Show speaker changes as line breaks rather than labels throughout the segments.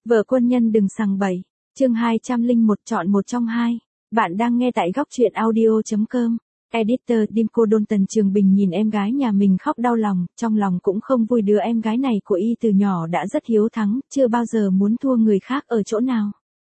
Vợ quân nhân đừng sằng bậy. Chương 201 chọn một trong hai. Bạn đang nghe tại góc truyện audio.com. Editor Dimco Đôn. Tần Trường Bình nhìn em gái nhà mình khóc đau lòng, trong lòng cũng không vui. Đứa em gái này của y từ nhỏ đã rất hiếu thắng, chưa bao giờ muốn thua người khác ở chỗ nào.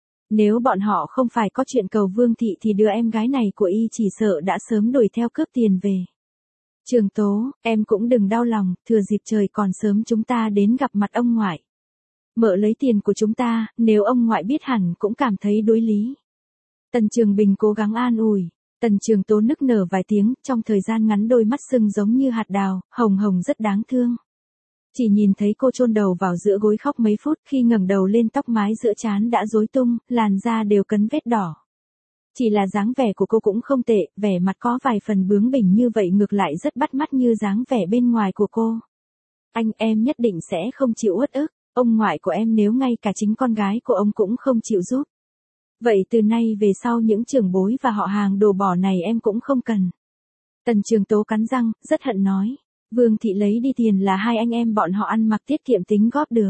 Nếu bọn họ không phải có chuyện cầu Vương Thị thì đứa em gái này của y chỉ sợ đã sớm đuổi theo cướp tiền về. Trường Tố, em cũng đừng đau lòng, thừa dịp trời còn sớm chúng ta đến gặp mặt ông ngoại. Mợ lấy tiền của chúng ta, nếu ông ngoại biết hẳn cũng cảm thấy đối lý. Tần Trường Bình cố gắng an ủi. Tần Trường Tố nức nở vài tiếng, trong thời gian ngắn đôi mắt sưng giống như hạt đào, hồng hồng rất đáng thương. Chỉ nhìn thấy cô chôn đầu vào giữa gối khóc mấy phút, khi ngẩng đầu lên tóc mái giữa trán đã rối tung, làn da đều cấn vết đỏ. Chỉ là dáng vẻ của cô cũng không tệ, vẻ mặt có vài phần bướng bỉnh như vậy ngược lại rất bắt mắt như dáng vẻ bên ngoài của cô. Anh em nhất định sẽ không chịu uất ức, ông ngoại của em nếu ngay cả chính con gái của ông cũng không chịu giúp. Vậy từ nay về sau những trưởng bối và họ hàng đồ bỏ này em cũng không cần. Tần Trường Tố cắn răng, rất hận nói. Vương Thị lấy đi tiền là hai anh em bọn họ ăn mặc tiết kiệm tính góp được.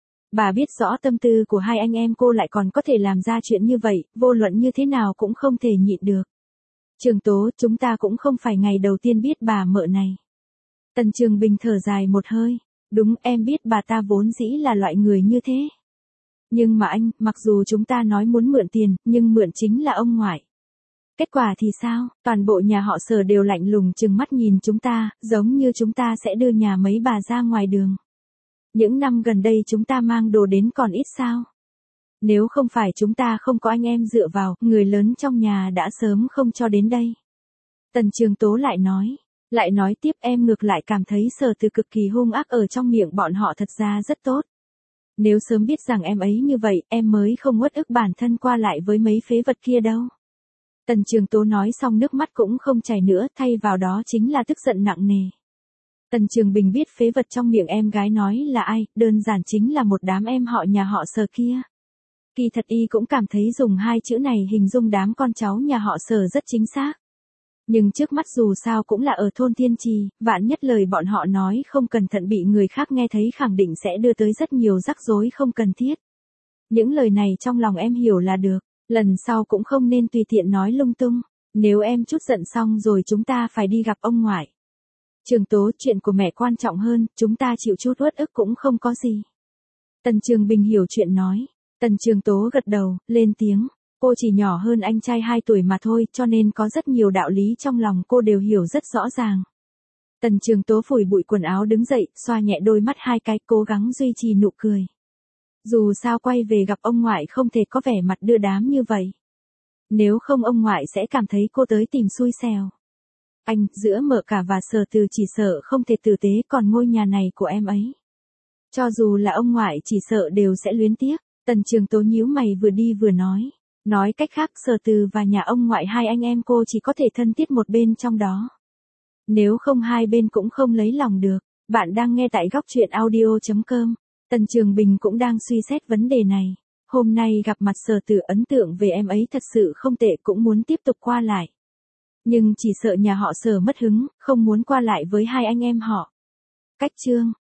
Bà biết rõ tâm tư của hai anh em cô lại còn có thể làm ra chuyện như vậy, vô luận như thế nào cũng không thể nhịn được. Trường Tố, chúng ta cũng không phải ngày đầu tiên biết bà mợ này. Tần Trường Bình thở dài một hơi. Đúng, em biết bà ta vốn dĩ là loại người như thế. Nhưng mà anh, mặc dù chúng ta nói muốn mượn tiền, nhưng mượn chính là ông ngoại. Kết quả thì sao? Toàn bộ nhà họ Sở đều lạnh lùng trừng mắt nhìn chúng ta, giống như chúng ta sẽ đưa nhà mấy bà ra ngoài đường. Những năm gần đây chúng ta mang đồ đến còn ít sao? Nếu không phải chúng ta không có anh em dựa vào, người lớn trong nhà đã sớm không cho đến đây. Tần Trường Tố lại nói tiếp, em ngược lại cảm thấy Sở Từ cực kỳ hung ác, ở trong miệng bọn họ thật ra rất tốt. Nếu sớm biết rằng em ấy như vậy, em mới không uất ức bản thân qua lại với mấy phế vật kia đâu. Tần Trường Tố nói xong nước mắt cũng không chảy nữa, thay vào đó chính là tức giận nặng nề. Tần Trường Bình biết phế vật trong miệng em gái nói là ai, đơn giản chính là một đám em họ nhà họ Sở kia. Kỳ thật y cũng cảm thấy dùng hai chữ này hình dung đám con cháu nhà họ Sở rất chính xác. Nhưng trước mắt dù sao cũng là ở thôn Thiên Trì, vạn nhất lời bọn họ nói không cẩn thận bị người khác nghe thấy khẳng định sẽ đưa tới rất nhiều rắc rối không cần thiết. Những lời này trong lòng em hiểu là được, lần sau cũng không nên tùy tiện nói lung tung, nếu em chút giận xong rồi chúng ta phải đi gặp ông ngoại. Trường Tố, chuyện của mẹ quan trọng hơn, chúng ta chịu chút uất ức cũng không có gì. Tần Trường Bình hiểu chuyện nói. Tần Trường Tố gật đầu, lên tiếng. Cô chỉ nhỏ hơn anh trai 2 tuổi mà thôi, cho nên có rất nhiều đạo lý trong lòng cô đều hiểu rất rõ ràng. Tần Trường Tố phủi bụi quần áo đứng dậy, xoa nhẹ đôi mắt 2 cái, cố gắng duy trì nụ cười. Dù sao quay về gặp ông ngoại không thể có vẻ mặt đưa đám như vậy. Nếu không ông ngoại sẽ cảm thấy cô tới tìm xui xẻo. Anh, giữa Mợ Cả và Sở Từ chỉ sợ không thể tử tế, còn ngôi nhà này của em ấy. Cho dù là ông ngoại chỉ sợ đều sẽ luyến tiếc. Tần Trường Tố nhíu mày vừa đi vừa nói. Nói cách khác, Sở Từ và nhà ông ngoại hai anh em cô chỉ có thể thân thiết một bên trong đó. Nếu không hai bên cũng không lấy lòng được. Bạn đang nghe tại góc truyện audio.com. Tần Trường Bình cũng đang suy xét vấn đề này. Hôm nay gặp mặt Sở Từ, ấn tượng về em ấy thật sự không tệ, cũng muốn tiếp tục qua lại. Nhưng chỉ sợ nhà họ Sở mất hứng, không muốn qua lại với hai anh em họ. Cách chương